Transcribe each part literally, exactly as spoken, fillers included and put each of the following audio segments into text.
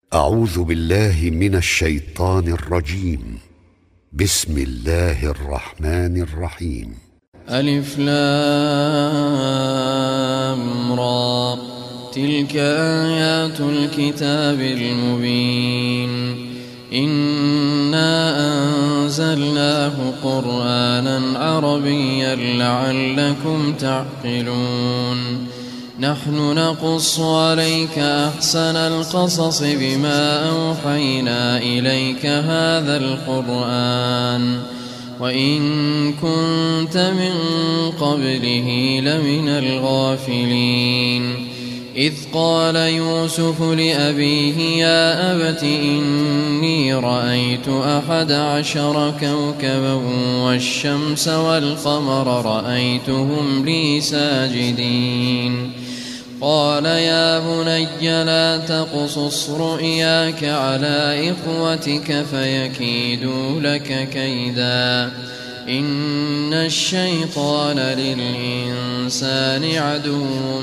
أعوذ بالله من الشيطان الرجيم. بسم الله الرحمن الرحيم. ألف لام را، تلك آيات الكتاب المبين. إنا أنزلناه قرآنا عربيا لعلكم تعقلون. نحن نقص عليك أحسن القصص بما أوحينا إليك هذا القرآن وإن كنت من قبله لمن الغافلين. إذ قال يوسف لأبيه يا أبت إني رأيت أحد عشر كوكبا والشمس والقمر رأيتهم لي ساجدين. قال يا بني لا تقصص رؤياك على إخوتك فيكيدوا لك كيدا إن الشيطان للإنسان عدو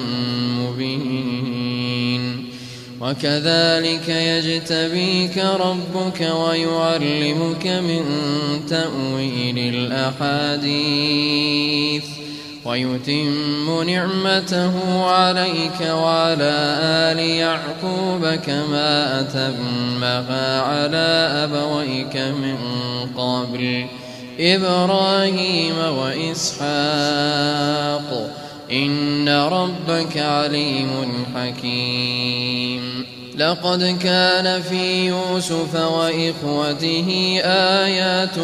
مبين. وكذلك يجتبيك ربك ويعلمك من تأويل الأحاديث ويتم نعمته عليك وعلى آل يعقوب كما أتمها على أبويك من قبل إبراهيم وإسحاق إن ربك عليم حكيم. لقد كان في يوسف وإخوته آيات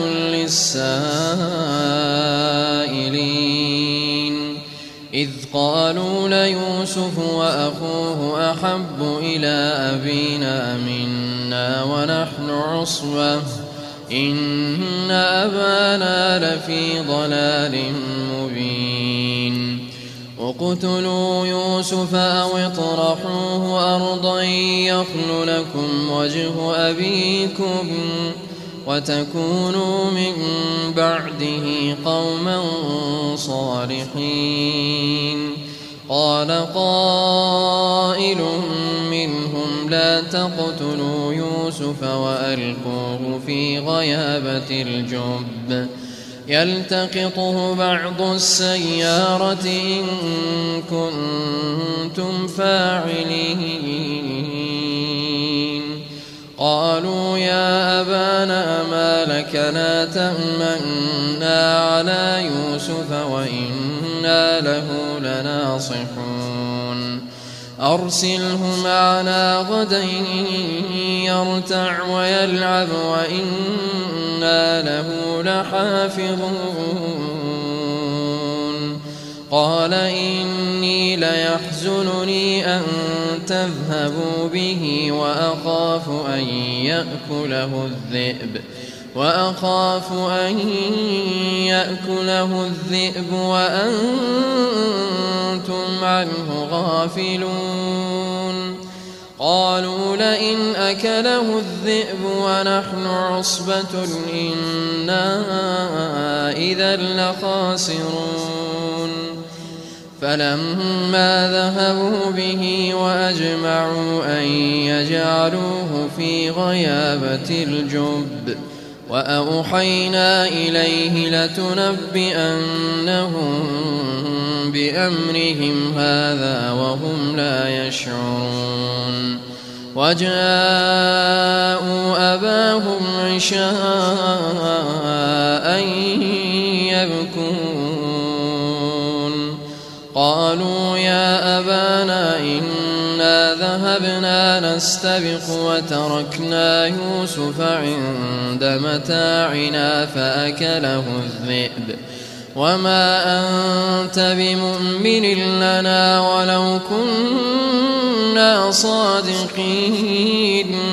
للسائلين إذ قالوا ليوسف وأخوه أحب إلى أبينا منا ونحن عصبة إن أبانا لفي ضلال مبين. اقتلوا يوسف أو اطرحوه أرضا يخل لكم وجه أبيكم وتكونوا من بعده قوما صالحين. قال قائل منهم لا تقتلوا يوسف وألقوه في غيابة الجب يلتقطه بعض السيارة إن كنتم فاعلين. قالوا يا أبانا ما لك لا تأمنا على يوسف وإنا له لناصحون. أرسله معنا غدا يرتع ويلعب وإنا له لحافظون. قال إني ليحزنني أن تذهبوا به وأخاف أن يأكله الذئب وأخاف أن يأكله الذئب وأنتم عنه غافلون. قالوا لئن أكله الذئب ونحن عصبة إنا إذا لخاسرون. فلما ذهبوا به وأجمعوا أن يجعلوه في غيابة الجب وأوحينا إليه لتنبئنهم بأمرهم هذا وهم لا يشعرون. وجاءوا أباهم عشاء يبكون. قالوا يا أبانا إنا ذهبنا نستبق وتركنا يوسف عند متاعنا فأكله الذئب وما أنت بمؤمن لنا ولو كنا صادقين.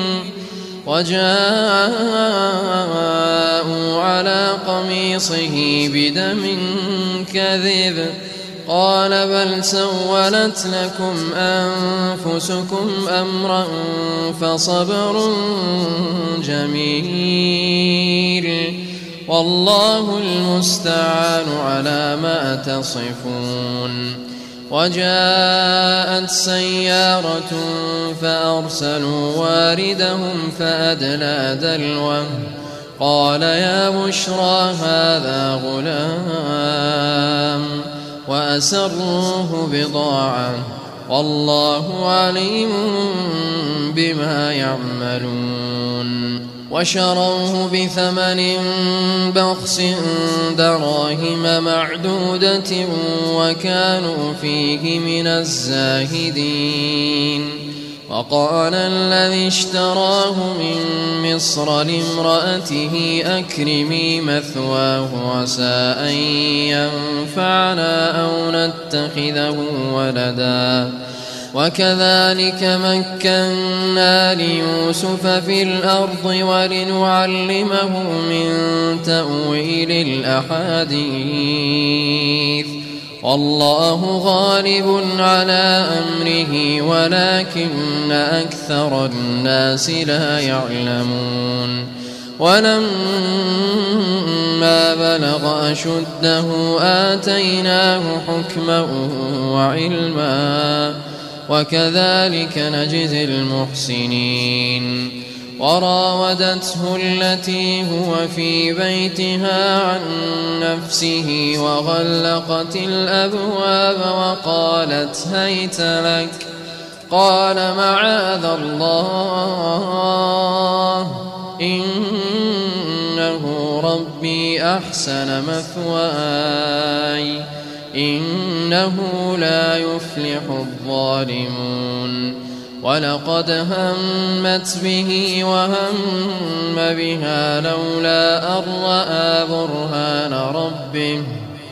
وجاءوا على قميصه بدم كذب قال بل سولت لكم أنفسكم أمرا فصبر جميل والله المستعان على ما تصفون. وجاءت سيارة فأرسلوا واردهم فأدلى دلوه قال يا بشرى هذا غلام وأسروه بضاعة والله عليم بما يعملون وشروه بثمن بخس دراهم معدودة وكانوا فيه من الزاهدين وقال الذي اشتراه من مصر لامرأته أكرمي مثواه عسى أن ينفعنا أو نتخذه ولدا وكذلك مكنا ليوسف في الأرض ولنعلمه من تأويل الأحاديث والله غالب على أمره ولكن أكثر الناس لا يعلمون ولما بلغ أشده آتيناه حكما وعلما وكذلك نجزي المحسنين وراودته التي هو في بيتها عن نفسه وغلقت الأبواب وقالت هيت لك قال معاذ الله إنه ربي أحسن مثواي إنه لا يفلح الظالمون ولقد همت به وهم بها لولا أن رأى برهان ربه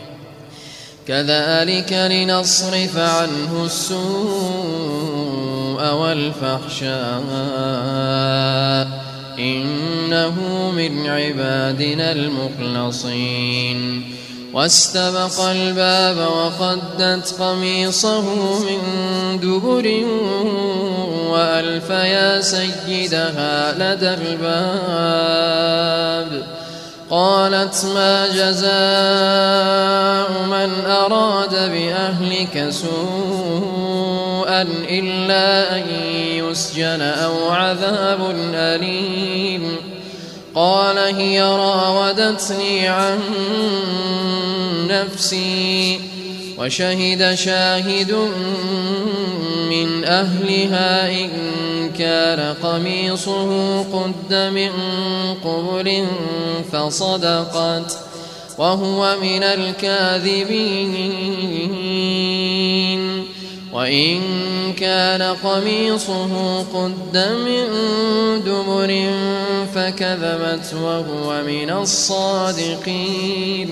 كذلك لنصرف عنه السوء والفحشاء إنه من عبادنا المخلصين واستبق الباب وقدت قميصه من دبر وألف يا سيدها لدى الباب قالت ما جزاء من أراد بأهلك سوءا إلا أن يسجن أو عذاب أليم قال هي راودتني عن نفسي وشهد شاهد من أهلها إن كان قميصه قد من قبل فصدقت وهو من الكاذبين وإن كان قميصه قد من دبر فكذبت وهو من الصادقين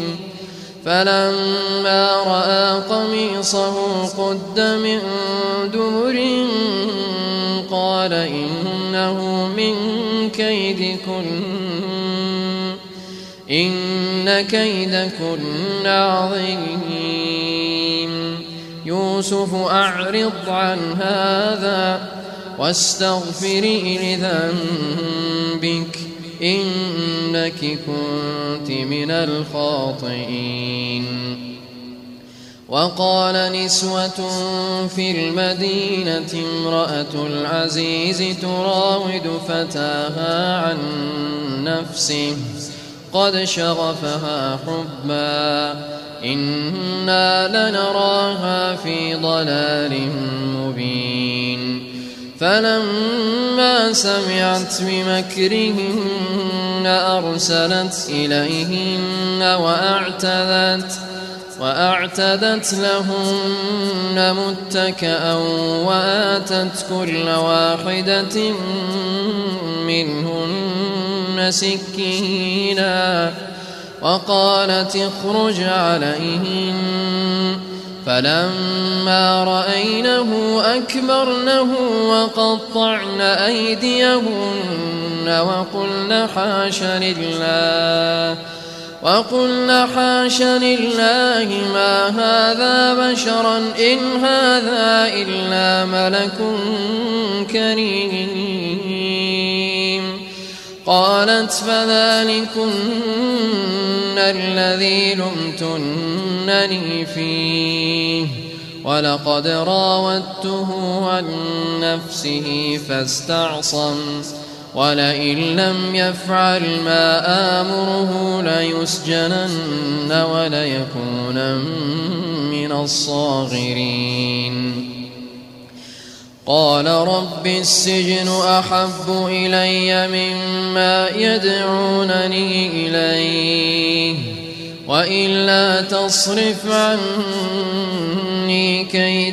فلما رأى قميصه قد من دبر قال إنه من كيدكن إن كيدكن عظيم يوسف أعرض عن هذا واستغفري لذنبك إنك كنت من الخاطئين وقال نسوة في المدينة امرأة العزيز تراود فتاها عن نفسه قد شغفها حبا إنا لنراها في ضلال مبين فلما سمعت بمكرهن أرسلت إليهن وأعتدت وأعتدت لهن متكأ وآتت كل واحدة منهن سكينا وقالت اخرج عليهن فلما رأينه أكبرنه وقطعن أيديهن وقلن حاش لله وقلن حاش لله ما هذا بشرا إن هذا إلا ملك كريم قالت فذلكن الذي لمتنني فيه ولقد راودته عن نفسه فاستعصم ولئن لم يفعل ما آمره ليسجنن وليكونن من الصاغرين. قال رب السجن أحب إلي مما يدعونني إليه وإلا تصرف عني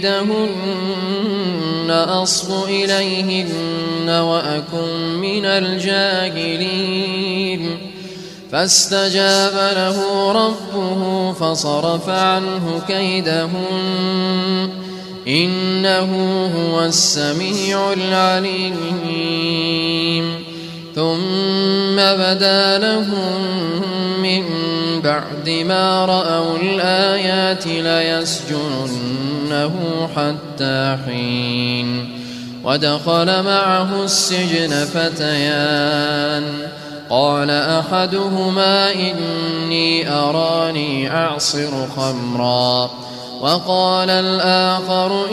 كيدهن أصب إليهن وأكن من الجاهلين. فاستجاب له ربه فصرف عنه كيدهن إنه هو السميع العليم. ثم بدا لهم من بعد ما رأوا الآيات ليسجننه حتى حين. ودخل معه السجن فتيان قال أحدهما إني أراني أعصر خمرا وقال الآخر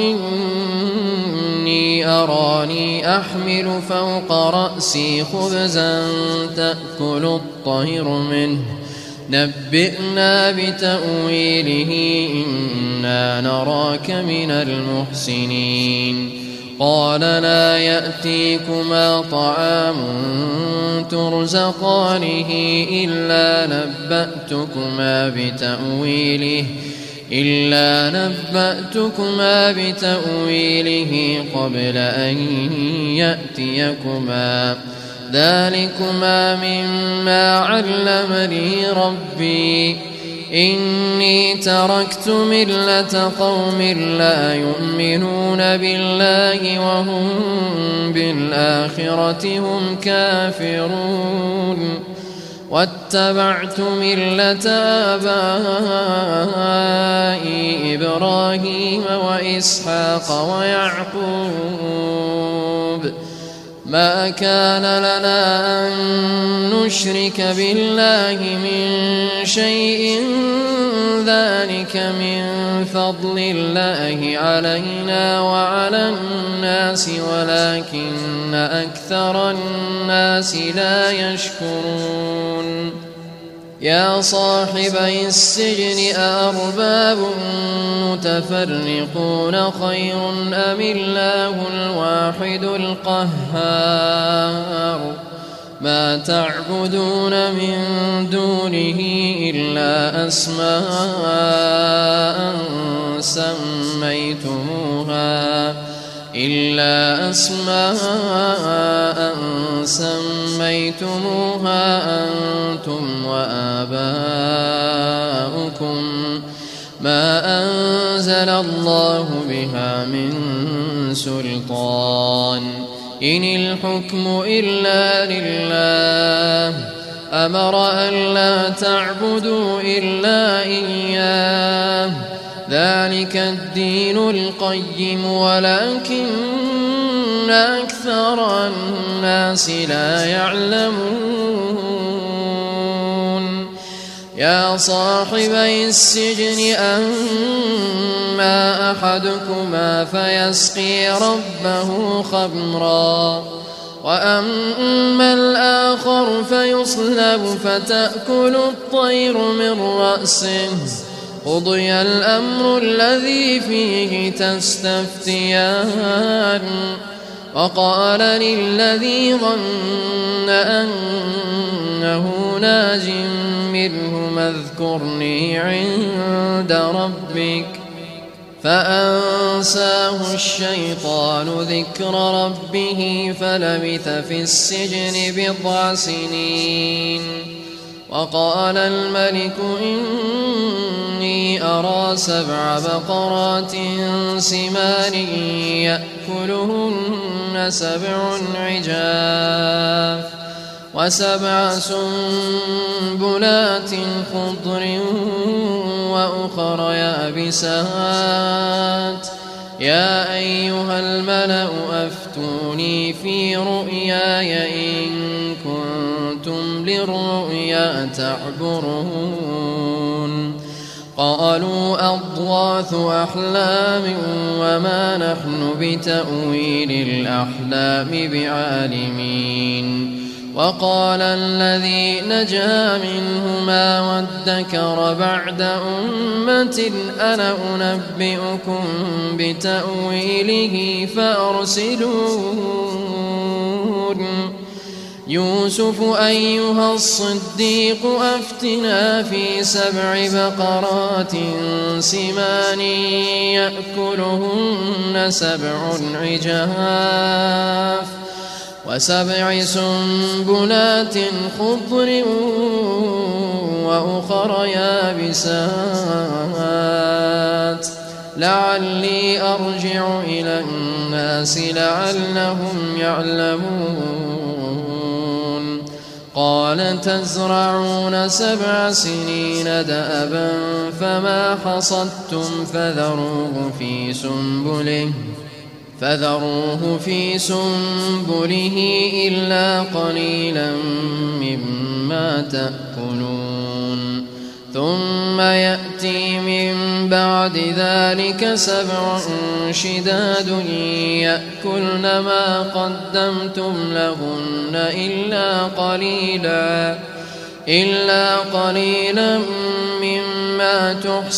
إني أراني أحمل فوق رأسي خبزا تأكل الطير منه نبئنا بتأويله إنا نراك من المحسنين. قال لا يأتيكما طعام ترزقانه إلا نبأتكما بتأويله إلا نبأتكما بتأويله قبل أن يأتيكما ذلكما مما علمني ربي إني تركت ملة قوم لا يؤمنون بالله وهم بالآخرة هم كافرون واتبعت ملة آبائي إبراهيم وإسحاق ويعقوب ما كان لنا أن نشرك بالله من شيء ذلك من فضل الله علينا وعلى الناس ولكن أكثر الناس لا يشكرون. يا صاحبي السجن أأرباب متفرقون خير أم الله الواحد القهار ما تعبدون من دونه إلا أسماء سميتموها إلا أسماء سميتموها أنتم وآباؤكم ما أنزل الله بها من سلطان إن الحكم إلا لله أمر ألا تعبدوا إلا إياه ذلك الدين القيم ولكن أكثر الناس لا يعلمون. يا صاحبي السجن أما أحدكما فيسقي ربه خمرا وأما الآخر فيصلب فتأكل الطير من رأسه قضي الأمر الذي فيه تستفتيان. وقال للذي ظن أنه ناج منه اذكرني عند ربك فأنساه الشيطان ذكر ربه فلبث في السجن بضع سنين. وقال الملك إني أرى سبع بقرات سمان يأكلهن سبع عجاف وسبع سنبلات خضر وأخر يابسات يا أيها الملأ أفتوني في رؤياي إن كنتم للرؤيا تعبرون. قالوا أضغاث أحلام وما نحن بتأويل الأحلام بعالمين. وقال الذي نجا منهما وادكر بعد أمة أنا أنبئكم بتأويله فأرسلون. يوسف أيها الصديق أفتنا في سبع بقرات سمان يأكلهن سبع عجاف وسبع سنبلات خضر وأخر يابسات لعلي أرجع إلى الناس لعلهم يعلمون. قال تزرعون سبع سنين دأبا فما حصدتم فذروه في سنبله فذروه في سنبله إلا قليلا مما تأكلون. ثم يأتي من بعد ذلك سبع شداد يأكلن ما قدمتم لهن إلا قليلا إلا قليلا مما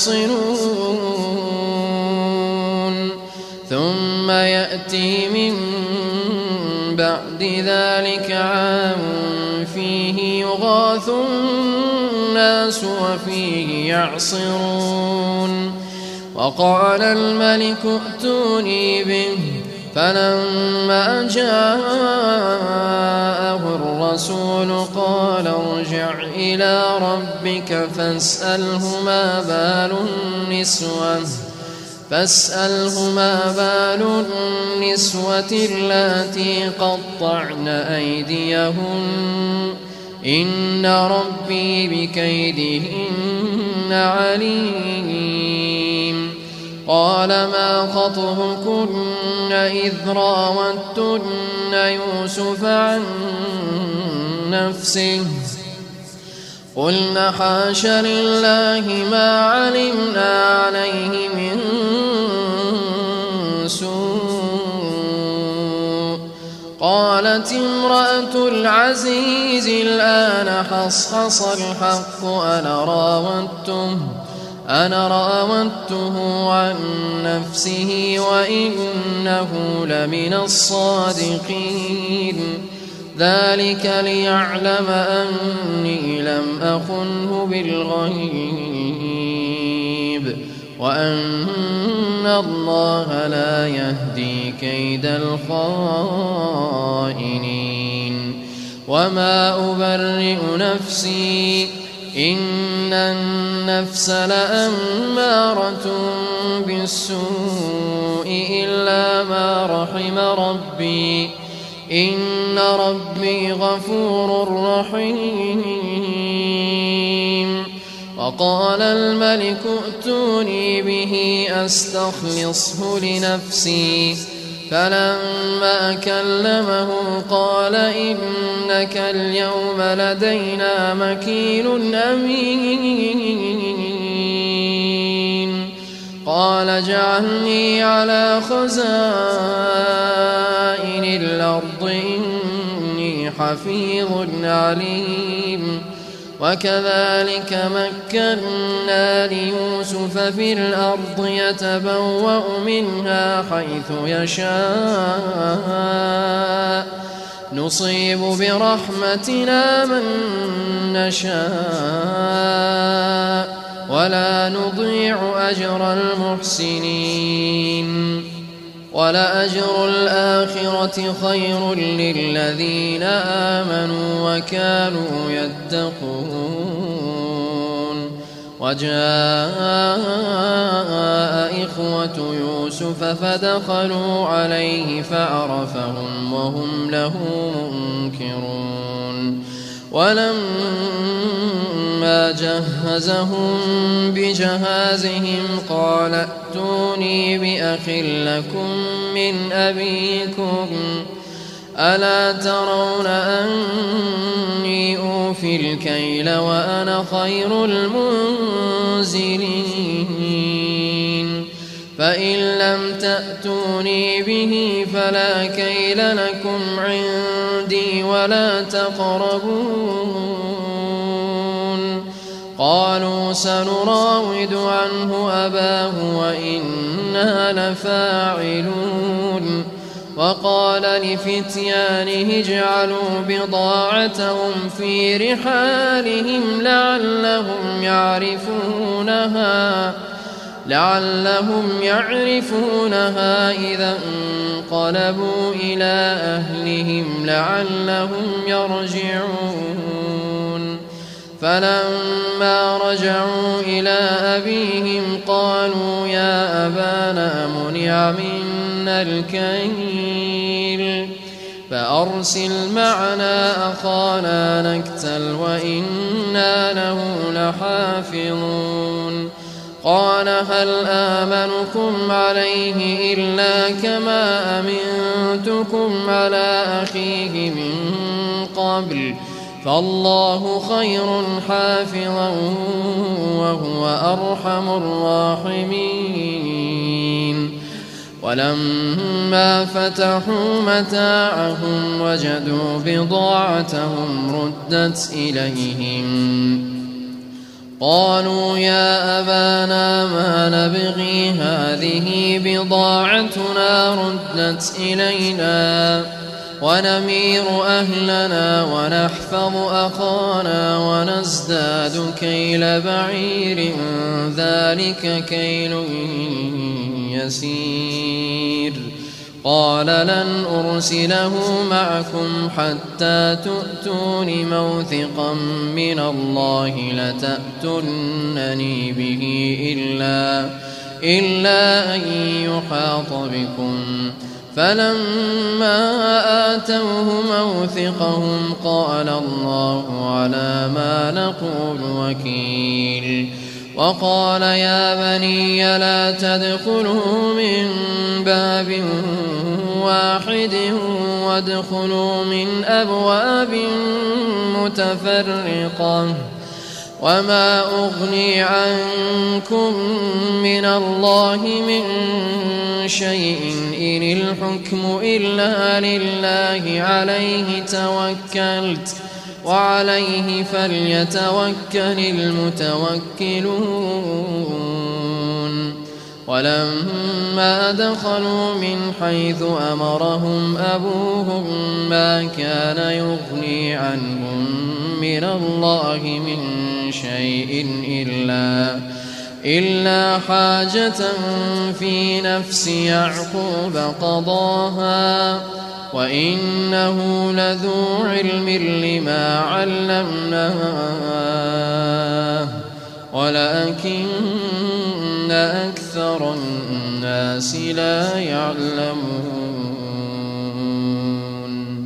تحصنون. ثم يأتي من بعد ذلك عام فيه يغاث الناس وفيه يعصرون. وقال الملك ائتوني به فلما جاءه الرسول قال ارجع إلى ربك فاسأله ما بال النسوة فاسأله ما بال النسوة اللاتي قطعن أيديهن إن ربي بكيدهن عليم. قال ما خطبكن إذ راوتن يوسف عن نفسه قلن حاش لله ما علمنا عليه من سوء. قالت امرأة العزيز الآن حصحص الحق أنا راودته أنا راودته عن نفسه وإنه لمن الصادقين. ذلك ليعلم أني لم أخنه بالغيب وأن الله لا يهدي كيد الخائنين. وما أبرئ نفسي إن النفس لأمارة بالسوء إلا ما رحم ربي إن ربي غفور رحيم. وقال الملك ائتوني به أستخلصه لنفسي فلما كلمه قال إنك اليوم لدينا مكين أمين. قال اجعلني على خزائن الأرض إني حفيظ عليم. وكذلك مكنا ليوسف في الأرض يتبوأ منها حيث يشاء نصيب برحمتنا من نشاء ولا نضيع أجر المحسنين. ولأجر الآخرة خير للذين آمنوا وكانوا يتقون. وجاء إخوة يوسف فدخلوا عليه فعرفهم وهم له منكرون. ولما جهزهم بجهازهم قال ائتوني بأخ لكم من أبيكم ألا ترون أني أوفي الكيل وأنا خير المنزلين. فإن لم تأتوني به فلا كيل لكم عندي ولا تقربون. قالوا سنراود عنه أباه وإنا لفاعلون. وقال لفتيانه اجعلوا بضاعتهم في رحالهم لعلهم يعرفونها لعلهم يعرفونها إذا انقلبوا إلى أهلهم لعلهم يرجعون. فلما رجعوا إلى أبيهم قالوا يا أبانا منع منا الكيل فأرسل معنا أخانا نكتل وإنا له لحافظون. قال هل آمنكم عليه إلا كما أمنتكم على أخيه من قبل فالله خير حافظا وهو أرحم الراحمين. ولما فتحوا متاعهم وجدوا بضاعتهم ردت إليهم قالوا يا أبانا ما نبغي هذه بضاعتنا ردت إلينا ونمير أهلنا ونحفظ أخانا ونزداد كيل بعير ذلك كيل يسير. قال لن أرسله معكم حتى تؤتون موثقا من الله لتأتونني به إلا, إلا أن يحاط بكم. فلما آتوه موثقهم قال الله على ما نقول وكيل. وقال يا بني لا تدخلوا من باب واحد وادخلوا من أبواب متفرقة وما أغني عنكم من الله من شيء إن الحكم إلا لله عليه توكلت وعليه فليتوكل المتوكلون. ولما دخلوا من حيث أمرهم أبوهم ما كان يغني عنهم من الله من شيء إلا, إلا حاجة في نفس يعقوب قضاها وإنه لذو علم لما علمناه ولكن أكثر الناس لا يعلمون.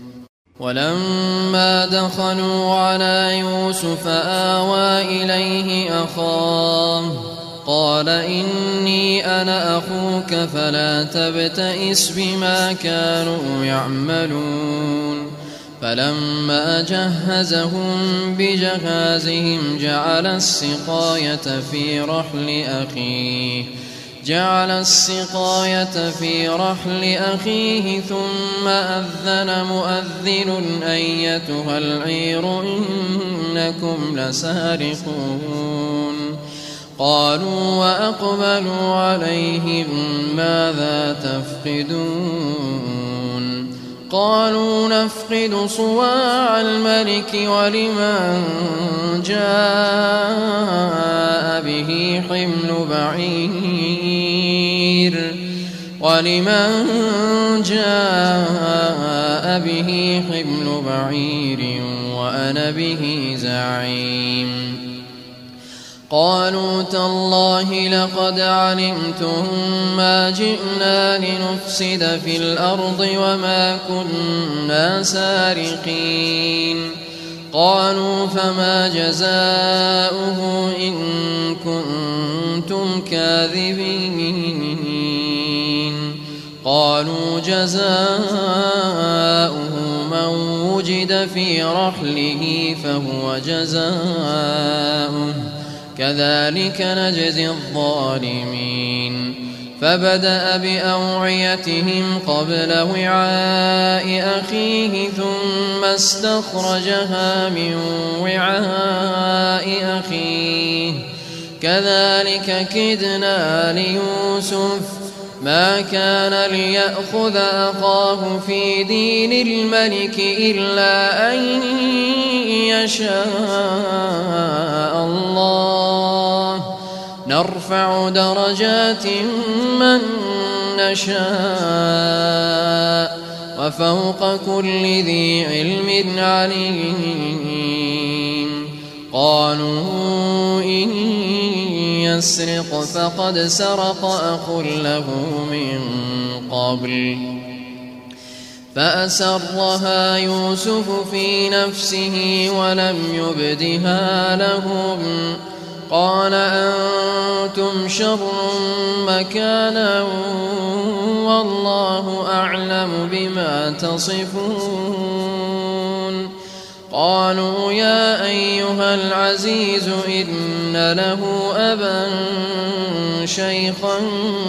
ولما دخلوا على يوسف آوى إليه أخاه قال إني أنا أخوك فلا تبتئس بما كانوا يعملون. فلما جهزهم بجهازهم جعل السقاية في رحل أخيه جعل السقاية في رحل أخيه ثم أذن مؤذن أيتها العير إنكم لسارقون. قالوا وأقبلوا عليهم ماذا تفقدون؟ قالوا نفقد صواع الملك ولمن جاء به حمل بعير ولمن جاء به حمل بعير وأنا به زعيم. قالوا تالله لقد علمتم ما جئنا لنفسد في الأرض وما كنا سارقين. قالوا فما جزاؤه إن كنتم كاذبين. قالوا جزاؤه من وجد في رحله فهو جزاؤه كذلك نجزي الظالمين. فبدأ بأوعيتهم قبل وعاء أخيه ثم استخرجها من وعاء أخيه كذلك كدنا ليوسف ما كان ليأخذ أخاه في دين الملك إلا أن يشاء الله نرفع درجات من نشاء وفوق كل ذي علم عليم قالوا إن يسرق فقد سرق أخ له من قبل فأسرها يوسف في نفسه ولم يبدها لهم قال أنتم شر مكانا والله أعلم بما تصفون قالوا يا أيها العزيز إن له أبا شيخا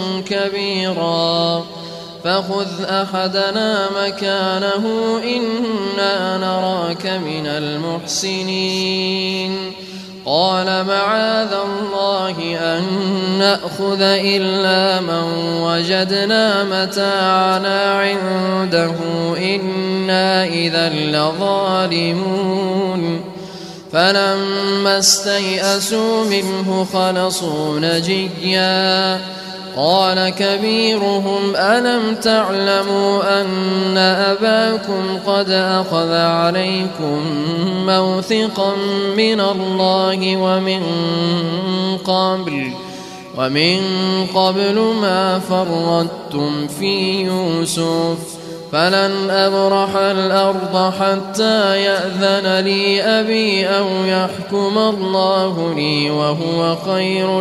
كبيرا فخذ أحدنا مكانه إنا نراك من المحسنين قال معاذ الله أن نأخذ إلا من وجدنا متاعنا عنده إنا إذا لظالمون فلما استيئسوا منه خلصوا نجيا قال كبيرهم ألم تعلموا أن أباكم قد أخذ عليكم موثقا من الله ومن قبل ومن قبل ما فرطتم في يوسف فلن أبرح الأرض حتى يأذن لي أبي أو يحكم الله لي وهو خير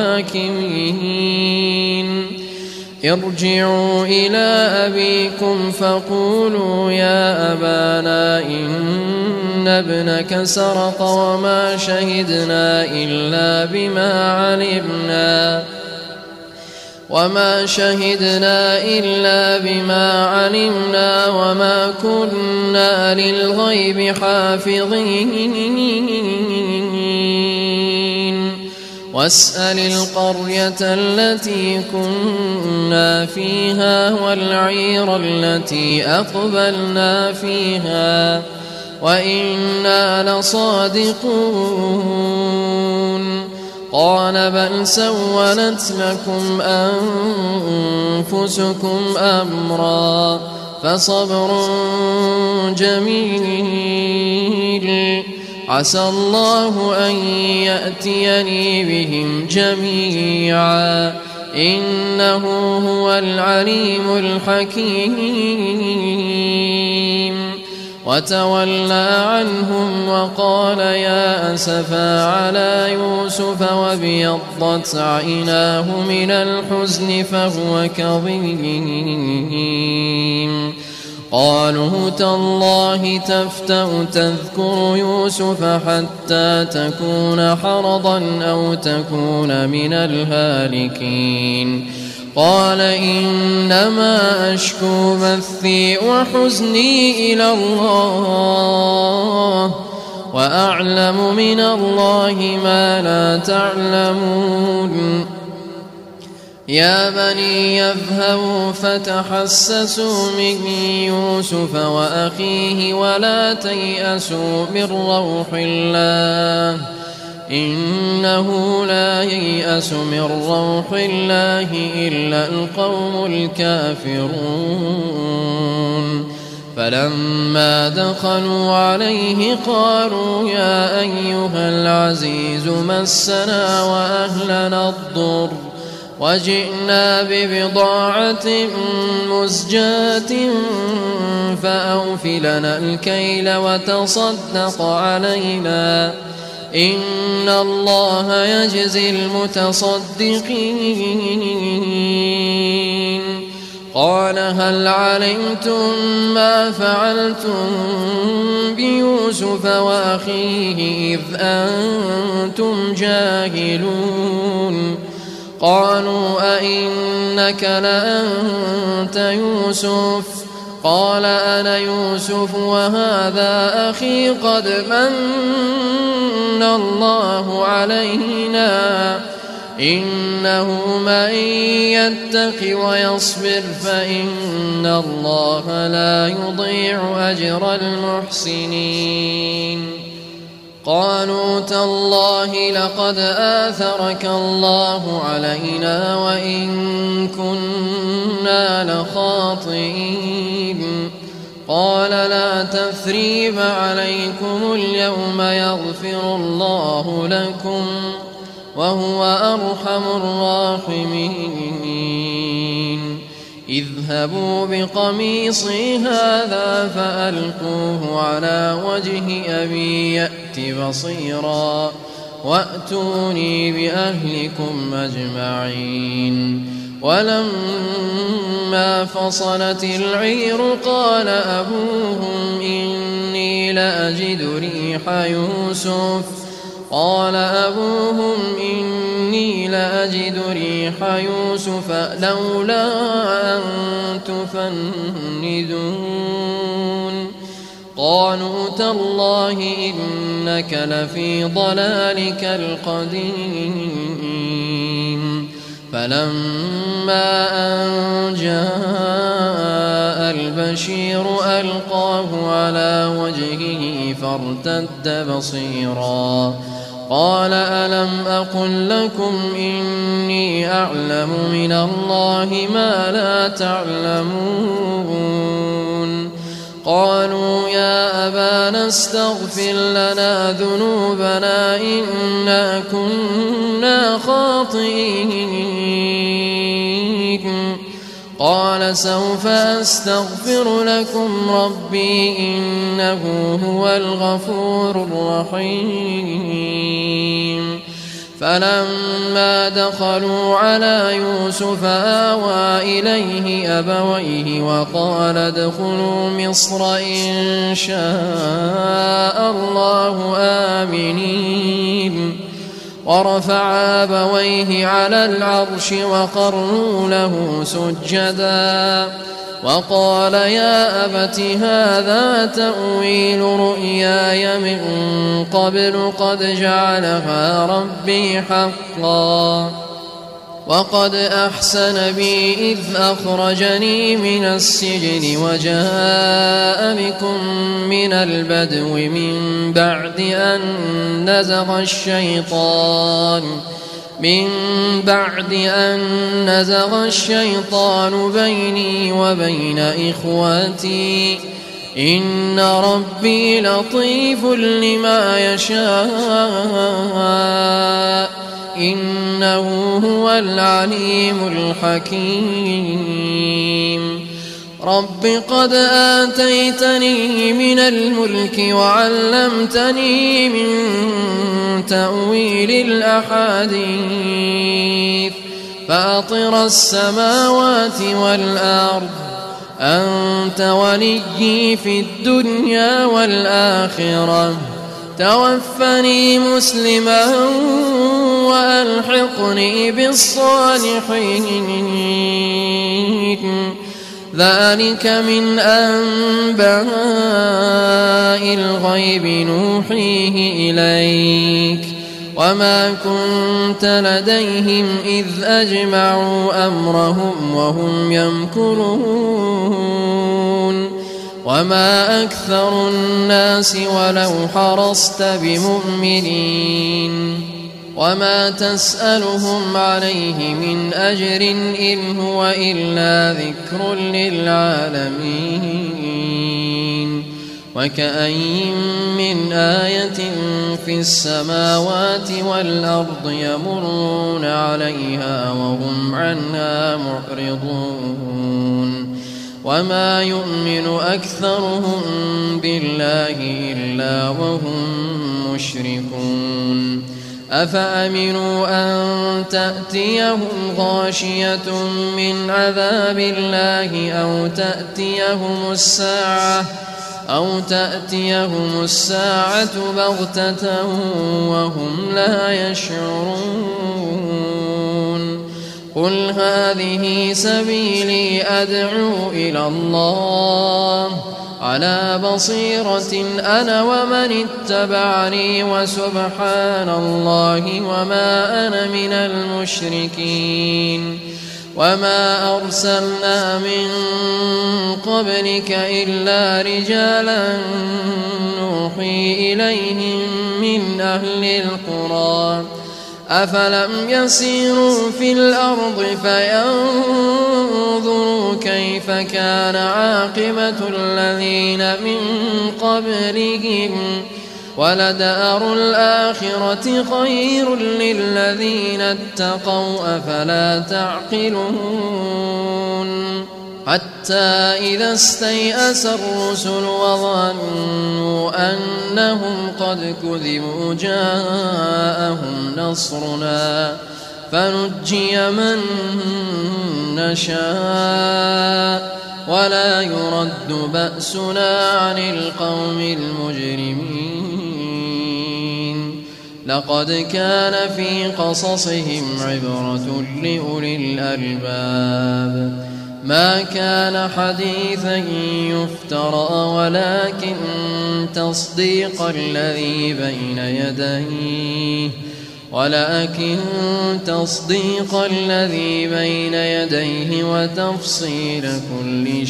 الحاكمين ارجعوا إلى أبيكم فقولوا يا أبانا إن ابنك سرق وما شهدنا إلا بما علمنا وما شهدنا إلا بما علمنا وما كنا للغيب حافظين واسأل القرية التي كنا فيها والعير التي أقبلنا فيها وإنا لصادقون قال بل سولت لكم أنفسكم أمرا فصبر جميل عسى الله أن يأتيني بهم جميعا إنه هو العليم الحكيم وتولى عنهم وقال يا أسفا على يوسف وابيضت عيناه من الحزن فهو كظيم قالوا تالله تفتأ تذكر يوسف حتى تكون حرضا أو تكون من الهالكين قال إنما أشكو بثي وحزني إلى الله وأعلم من الله ما لا تعلمون يا بني يذهبوا فتحسسوا من يوسف وأخيه ولا تيأسوا من روح الله إنه لا ييأس من روح الله إلا القوم الكافرون فلما دخلوا عليه قالوا يا أيها العزيز مسنا وأهلنا الضر وجئنا ببضاعة مزجاة فأوف لنا الكيل وتصدق علينا إن الله يجزي المتصدقين قال هل علمتم ما فعلتم بيوسف وأخيه إذ أنتم جاهلون قالوا أئنك لأنت يوسف قال أنا يوسف وهذا أخي قد من الله علينا إنه من يتق ويصبر فإن الله لا يضيع أجر المحسنين قالوا تالله لقد آثرك الله علينا وإن كنا لخاطئين قال لا تثريب عليكم اليوم يغفر الله لكم وهو أرحم الراحمين اذهبوا بقميصي هذا فألقوه على وجه أبي يأت بصيرا وأتوني بأهلكم أجمعين ولما فصلت العير قال أبوهم إني لأجد ريح يوسف قال أبوهم إني لأجد ريح يوسف لولا أن تفندون قالوا تالله إنك لفي ضلالك القديم فلما أن جاء البشير ألقاه على وجهه فارتد بصيرا قال ألم أقل لكم إني أعلم من الله ما لا تعلمون قالوا يا أبانا استغفر لنا ذنوبنا إنا كنا خاطئين قال سوف أستغفر لكم ربي إنه هو الغفور الرحيم فلما دخلوا على يوسف آوى إليه أبويه وقال ادخلوا مصر إن شاء الله آمنين ورفع أبويه على العرش وقروا له سجدا وقال يا أبت هذا تأويل رؤياي من قبل قد جعلها ربي حقا وقد أحسن بي إذ أخرجني من السجن وجاء بكم من البدو من بعد أن نزغ الشيطان من بعد أن نزغ الشيطان بيني وبين إخوتي إن ربي لطيف لما يشاء إنه هو العليم الحكيم رب قد آتيتني من الملك وعلمتني من تأويل الأحاديث فاطر السماوات والأرض أنت وليي في الدنيا والآخرة توفني مسلما وألحقني بالصالحين ذلك من أنباء الغيب نوحيه إليك وما كنت لديهم إذ أجمعوا أمرهم وهم يمكرون وما أكثر الناس ولو حرصت بمؤمنين وما تسألهم عليه من أجر إن هو إلا ذكر للعالمين وكأين من آية في السماوات والأرض يمرون عليها وهم عنها معرضون وما يؤمن أكثرهم بالله إلا وهم مشركون أفأمنوا أن تأتيهم غاشية من عذاب الله أو تأتيهم الساعة أو تأتيهم الساعة بغتة وهم لا يشعرون قل هذه سبيلي أدعو إلى الله على بصيرة أنا ومن اتبعني وسبحان الله وما أنا من المشركين وما أرسلنا من قبلك إلا رجالا نوحي إليهم من أهل القرى أفلم يسيروا في الأرض فينظروا كيف كان عاقبة الذين من قبلهم ولدار الآخرة خير للذين اتقوا أفلا تعقلون حتى إذا استيأس الرسل وظنوا أنهم قد كذبوا جاءهم نصرنا فنجي من نشاء ولا يرد بأسنا عن القوم المجرمين لقد كان في قصصهم عبرة لأولي الألباب ما كان حديثا يفترى ولكن تصديق الذي بين يديه ولكن تصديق الذي بين يديه وتفصيل كل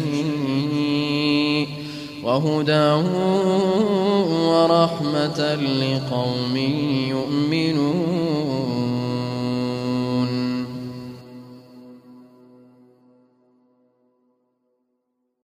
شيء وهدى ورحمة لقوم يؤمنون